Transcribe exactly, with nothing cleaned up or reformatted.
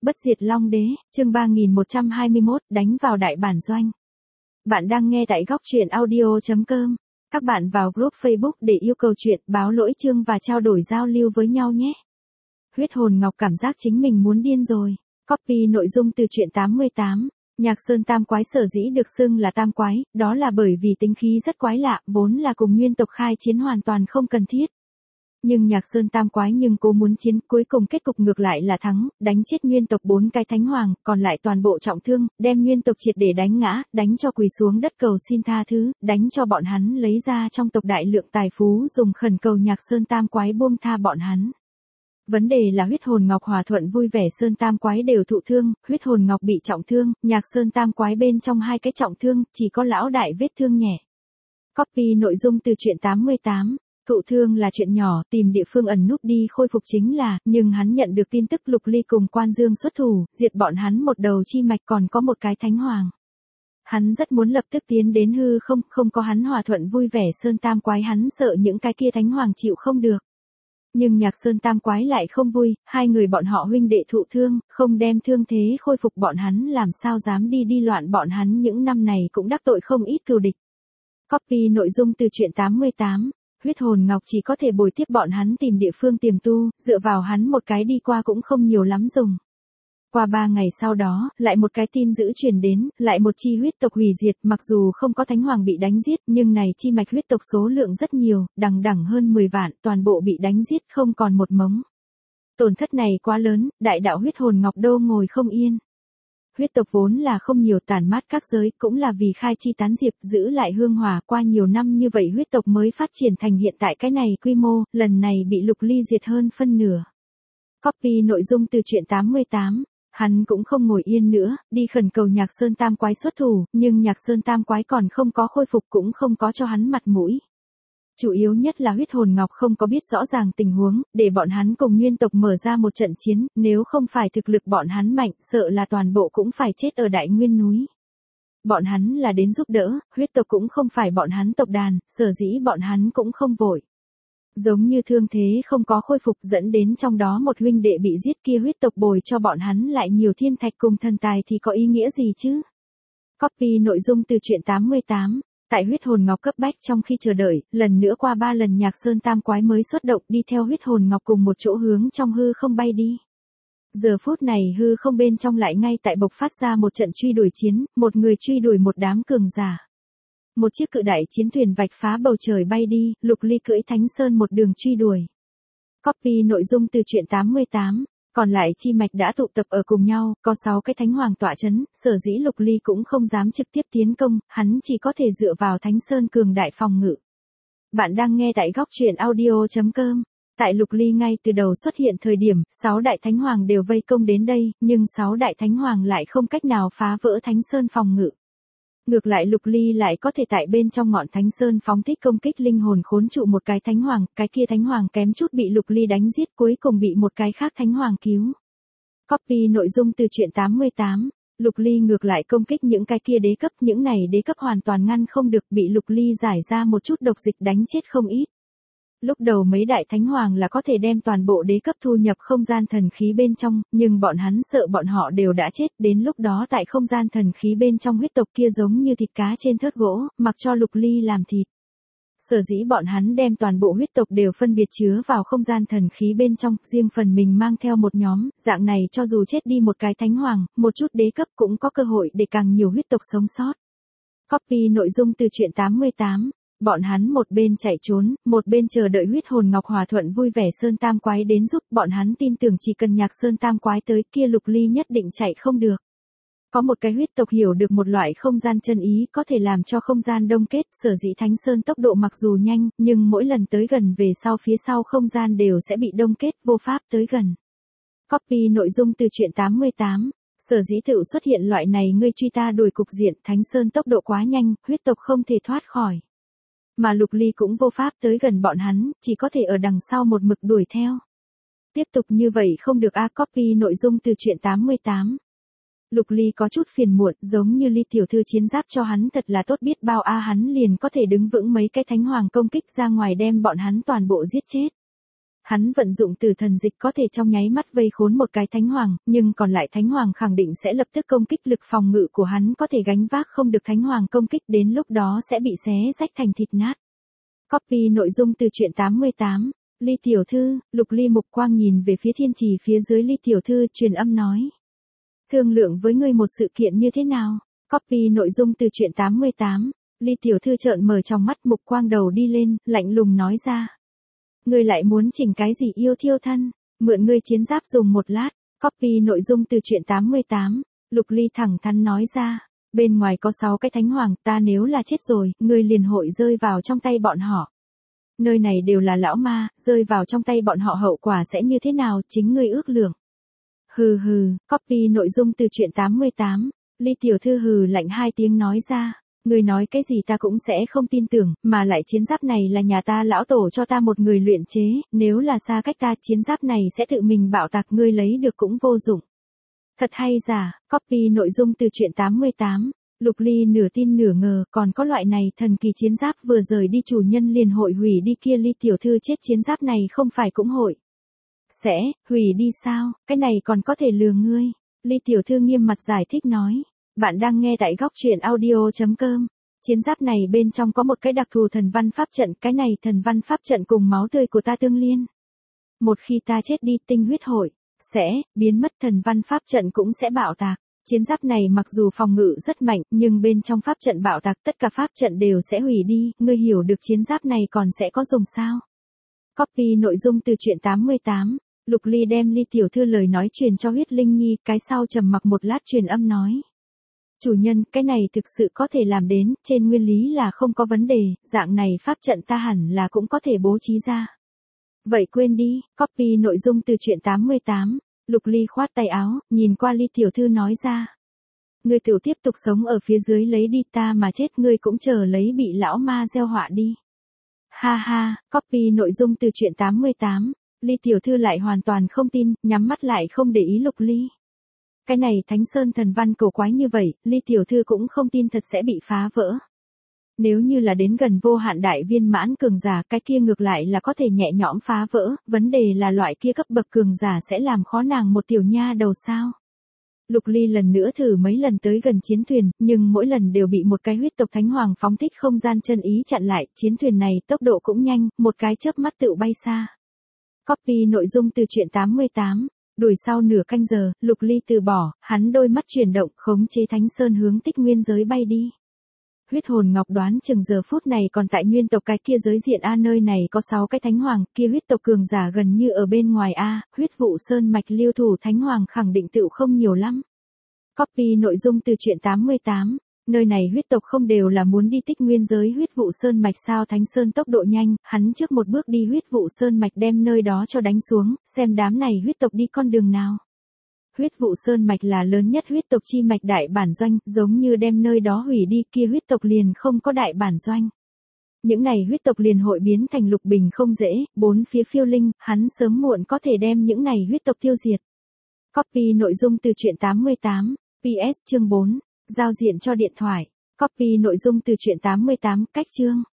Bất diệt Long Đế, chương ba nghìn một trăm hai mươi mốt, đánh vào đại bản doanh. Bạn đang nghe tại góc truyện audio chấm com. Các bạn vào group Facebook để yêu cầu chuyện, báo lỗi chương và trao đổi giao lưu với nhau nhé. Huyết hồn ngọc cảm giác chính mình muốn điên rồi. Copy nội dung từ truyện tám mươi tám. Nhạc Sơn Tam Quái sở dĩ được xưng là Tam Quái, đó là bởi vì tính khí rất quái lạ, vốn là cùng nguyên tộc khai chiến hoàn toàn không cần thiết. Nhưng Nhạc Sơn Tam Quái nhưng cố muốn chiến, cuối cùng kết cục ngược lại là thắng, đánh chết nguyên tộc bốn cái thánh hoàng, còn lại toàn bộ trọng thương, đem nguyên tộc triệt để đánh ngã, đánh cho quỳ xuống đất cầu xin tha thứ, đánh cho bọn hắn lấy ra trong tộc đại lượng tài phú dùng khẩn cầu Nhạc Sơn Tam Quái buông tha bọn hắn. Vấn đề là huyết hồn ngọc hòa thuận vui vẻ Sơn Tam Quái đều thụ thương, huyết hồn ngọc bị trọng thương, Nhạc Sơn Tam Quái bên trong hai cái trọng thương, chỉ có lão đại vết thương nhẹ. Copy nội dung từ truyện tám mươi tám. Thụ thương là chuyện nhỏ, tìm địa phương ẩn núp đi khôi phục chính là, nhưng hắn nhận được tin tức Lục Ly cùng Quan Dương xuất thủ, diệt bọn hắn một đầu chi mạch còn có một cái thánh hoàng. Hắn rất muốn lập tức tiến đến hư không, không có hắn hòa thuận vui vẻ Sơn Tam Quái hắn sợ những cái kia thánh hoàng chịu không được. Nhưng Nhạc Sơn Tam Quái lại không vui, hai người bọn họ huynh đệ thụ thương, không đem thương thế khôi phục bọn hắn làm sao dám đi đi loạn bọn hắn những năm này cũng đắc tội không ít cừu địch. Copy nội dung từ truyện tám mươi tám. Huyết hồn ngọc chỉ có thể bồi tiếp bọn hắn tìm địa phương tiềm tu, dựa vào hắn một cái đi qua cũng không nhiều lắm dùng. Qua ba ngày sau đó, lại một cái tin dữ truyền đến, lại một chi huyết tộc hủy diệt, mặc dù không có thánh hoàng bị đánh giết, nhưng này chi mạch huyết tộc số lượng rất nhiều, đằng đẳng hơn mười vạn, toàn bộ bị đánh giết không còn một mống. Tổn thất này quá lớn, đại đạo huyết hồn ngọc đô ngồi không yên. Huyết tộc vốn là không nhiều tàn mát các giới, cũng là vì khai chi tán diệp giữ lại hương hòa qua nhiều năm như vậy huyết tộc mới phát triển thành hiện tại cái này quy mô, lần này bị Lục Ly diệt hơn phân nửa. Copy nội dung từ truyện tám mươi tám. Hắn cũng không ngồi yên nữa, đi khẩn cầu Nhạc Sơn Tam Quái xuất thủ, nhưng Nhạc Sơn Tam Quái còn không có khôi phục cũng không có cho hắn mặt mũi. Chủ yếu nhất là huyết hồn ngọc không có biết rõ ràng tình huống, để bọn hắn cùng nguyên tộc mở ra một trận chiến, nếu không phải thực lực bọn hắn mạnh, sợ là toàn bộ cũng phải chết ở đại nguyên núi. Bọn hắn là đến giúp đỡ, huyết tộc cũng không phải bọn hắn tộc đàn, sở dĩ bọn hắn cũng không vội. Giống như thương thế không có khôi phục dẫn đến trong đó một huynh đệ bị giết kia huyết tộc bồi cho bọn hắn lại nhiều thiên thạch cùng thần tài thì có ý nghĩa gì chứ? Copy nội dung từ truyện tám mươi tám. Tại huyết hồn ngọc cấp bách trong khi chờ đợi, lần nữa qua ba lần Nhạc Sơn Tam Quái mới xuất động đi theo huyết hồn ngọc cùng một chỗ hướng trong hư không bay đi. Giờ phút này hư không bên trong lại ngay tại bộc phát ra một trận truy đuổi chiến, một người truy đuổi một đám cường giả. Một chiếc cự đại chiến thuyền vạch phá bầu trời bay đi, Lục Ly cưỡi Thánh Sơn một đường truy đuổi. Copy nội dung từ truyện tám mươi tám. Còn lại chi mạch đã tụ tập ở cùng nhau, có sáu cái thánh hoàng tọa chấn, sở dĩ Lục Ly cũng không dám trực tiếp tiến công, hắn chỉ có thể dựa vào Thánh Sơn cường đại phòng ngự. Bạn đang nghe tại góc truyện audio chấm com. Tại Lục Ly ngay từ đầu xuất hiện thời điểm, sáu đại thánh hoàng đều vây công đến đây, nhưng sáu đại thánh hoàng lại không cách nào phá vỡ Thánh Sơn phòng ngự. Ngược lại Lục Ly lại có thể tại bên trong ngọn Thánh Sơn phóng thích công kích linh hồn khốn trụ một cái thánh hoàng, cái kia thánh hoàng kém chút bị Lục Ly đánh giết cuối cùng bị một cái khác thánh hoàng cứu. Copy nội dung từ truyện tám mươi tám. Lục Ly ngược lại công kích những cái kia đế cấp, những này đế cấp hoàn toàn ngăn không được, bị Lục Ly giải ra một chút độc dịch đánh chết không ít. Lúc đầu mấy đại thánh hoàng là có thể đem toàn bộ đế cấp thu nhập không gian thần khí bên trong, nhưng bọn hắn sợ bọn họ đều đã chết, đến lúc đó tại không gian thần khí bên trong huyết tộc kia giống như thịt cá trên thớt gỗ, mặc cho Lục Ly làm thịt. Sở dĩ bọn hắn đem toàn bộ huyết tộc đều phân biệt chứa vào không gian thần khí bên trong, riêng phần mình mang theo một nhóm, dạng này cho dù chết đi một cái thánh hoàng, một chút đế cấp cũng có cơ hội để càng nhiều huyết tộc sống sót. Copy nội dung từ truyện tám mươi tám. Bọn hắn một bên chạy trốn, một bên chờ đợi huyết hồn ngọc hòa thuận vui vẻ Sơn Tam Quái đến giúp, bọn hắn tin tưởng chỉ cần Nhạc Sơn Tam Quái tới kia Lục Ly nhất định chạy không được. Có một cái huyết tộc hiểu được một loại không gian chân ý có thể làm cho không gian đông kết, sở dĩ Thánh Sơn tốc độ mặc dù nhanh, nhưng mỗi lần tới gần về sau phía sau không gian đều sẽ bị đông kết, vô pháp tới gần. Copy nội dung từ truyện tám mươi tám. Sở dĩ tự xuất hiện loại này ngươi truy ta đuổi cục diện, Thánh Sơn tốc độ quá nhanh, huyết tộc không thể thoát khỏi. Mà Lục Ly cũng vô pháp tới gần bọn hắn, chỉ có thể ở đằng sau một mực đuổi theo. Tiếp tục như vậy không được a. Copy nội dung từ truyện tám mươi tám. Lục Ly có chút phiền muộn, giống như Ly tiểu thư chiến giáp cho hắn thật là tốt biết bao a, hắn liền có thể đứng vững mấy cái thánh hoàng công kích ra ngoài đem bọn hắn toàn bộ giết chết. Hắn vận dụng tử thần dịch có thể trong nháy mắt vây khốn một cái thánh hoàng, nhưng còn lại thánh hoàng khẳng định sẽ lập tức công kích, lực phòng ngự của hắn có thể gánh vác không được thánh hoàng công kích, đến lúc đó sẽ bị xé rách thành thịt nát. Copy nội dung từ truyện tám mươi tám. Ly tiểu thư, Lục Ly mục quang nhìn về phía thiên trì phía dưới Ly tiểu thư, truyền âm nói. Thương lượng với ngươi một sự kiện như thế nào? Copy nội dung từ truyện tám mươi tám. Ly tiểu thư trợn mở trong mắt, mục quang đầu đi lên, lạnh lùng nói ra. Ngươi lại muốn chỉnh cái gì yêu thiêu thân? Mượn ngươi chiến giáp dùng một lát. Copy nội dung từ truyện tám mươi tám. Lục Ly thẳng thắn nói ra. Bên ngoài có sáu cái thánh hoàng, ta nếu là chết rồi, ngươi liền hội rơi vào trong tay bọn họ. Nơi này đều là lão ma, rơi vào trong tay bọn họ hậu quả sẽ như thế nào, chính ngươi ước lượng. Hừ hừ, copy nội dung từ truyện tám mươi tám. Ly tiểu thư hừ lạnh hai tiếng nói ra. Ngươi nói cái gì ta cũng sẽ không tin tưởng, mà lại chiến giáp này là nhà ta lão tổ cho ta một người luyện chế, nếu là xa cách ta chiến giáp này sẽ tự mình bạo tạc, ngươi lấy được cũng vô dụng. Thật hay giả, copy nội dung từ truyện tám mươi tám. Lục Ly nửa tin nửa ngờ, còn có loại này thần kỳ chiến giáp, vừa rời đi chủ nhân liền hội hủy đi, kia Ly tiểu thư chết chiến giáp này không phải cũng hội. Sẽ, hủy đi sao, cái này còn có thể lừa ngươi. Ly tiểu thư nghiêm mặt giải thích nói. Bạn đang nghe tại góc truyện audio chấm com. Chiến giáp này bên trong có một cái đặc thù thần văn pháp trận, cái này thần văn pháp trận cùng máu tươi của ta tương liên. Một khi ta chết đi, tinh huyết hội sẽ biến mất, thần văn pháp trận cũng sẽ bạo tạc. Chiến giáp này mặc dù phòng ngự rất mạnh, nhưng bên trong pháp trận bạo tạc tất cả pháp trận đều sẽ hủy đi, ngươi hiểu được chiến giáp này còn sẽ có dùng sao? Copy nội dung từ truyện tám mươi tám. Lục Ly đem Ly tiểu thư lời nói truyền cho Huyết Linh Nhi, cái sau trầm mặc một lát truyền âm nói. Chủ nhân, cái này thực sự có thể làm đến, trên nguyên lý là không có vấn đề, dạng này pháp trận ta hẳn là cũng có thể bố trí ra. Vậy quên đi, copy nội dung từ truyện tám mươi tám. Lục Ly khoát tay áo, nhìn qua Ly tiểu thư nói ra. Ngươi tiểu tiếp tục sống ở phía dưới lấy đi, ta mà chết ngươi cũng chờ lấy bị lão ma gieo họa đi. Ha ha, copy nội dung từ truyện tám mươi tám. Ly tiểu thư lại hoàn toàn không tin, nhắm mắt lại không để ý Lục Ly. Cái này Thánh Sơn thần văn cổ quái như vậy, Ly tiểu thư cũng không tin thật sẽ bị phá vỡ. Nếu như là đến gần vô hạn đại viên mãn cường giả, cái kia ngược lại là có thể nhẹ nhõm phá vỡ, vấn đề là loại kia cấp bậc cường giả sẽ làm khó nàng một tiểu nha đầu sao. Lục Ly lần nữa thử mấy lần tới gần chiến thuyền, nhưng mỗi lần đều bị một cái huyết tộc thánh hoàng phóng thích không gian chân ý chặn lại, chiến thuyền này tốc độ cũng nhanh, một cái chớp mắt tự bay xa. Copy nội dung từ truyện tám mươi tám. Đuổi sau nửa canh giờ, Lục Ly từ bỏ, hắn đôi mắt chuyển động, khống chế Thánh Sơn hướng Tích Nguyên giới bay đi. Huyết hồn ngọc đoán chừng giờ phút này còn tại nguyên tộc cái kia giới diện A, nơi này có sáu cái thánh hoàng, kia huyết tộc cường giả gần như ở bên ngoài A, huyết vụ sơn mạch lưu thủ thánh hoàng khẳng định tựu không nhiều lắm. Copy nội dung từ truyện tám mươi tám. Nơi này huyết tộc không đều là muốn đi Tích Nguyên giới huyết vụ sơn mạch sao? Thánh Sơn tốc độ nhanh, hắn trước một bước đi huyết vụ sơn mạch đem nơi đó cho đánh xuống, xem đám này huyết tộc đi con đường nào. Huyết vụ sơn mạch là lớn nhất huyết tộc chi mạch đại bản doanh, giống như đem nơi đó hủy đi, kia huyết tộc liền không có đại bản doanh. Những này huyết tộc liền hội biến thành lục bình không dễ, bốn phía phiêu linh, hắn sớm muộn có thể đem những này huyết tộc tiêu diệt. Copy nội dung từ truyện tám mươi tám. pê ét chương bốn. Giao diện cho điện thoại. Copy nội dung từ truyện tám mươi tám, cách chương.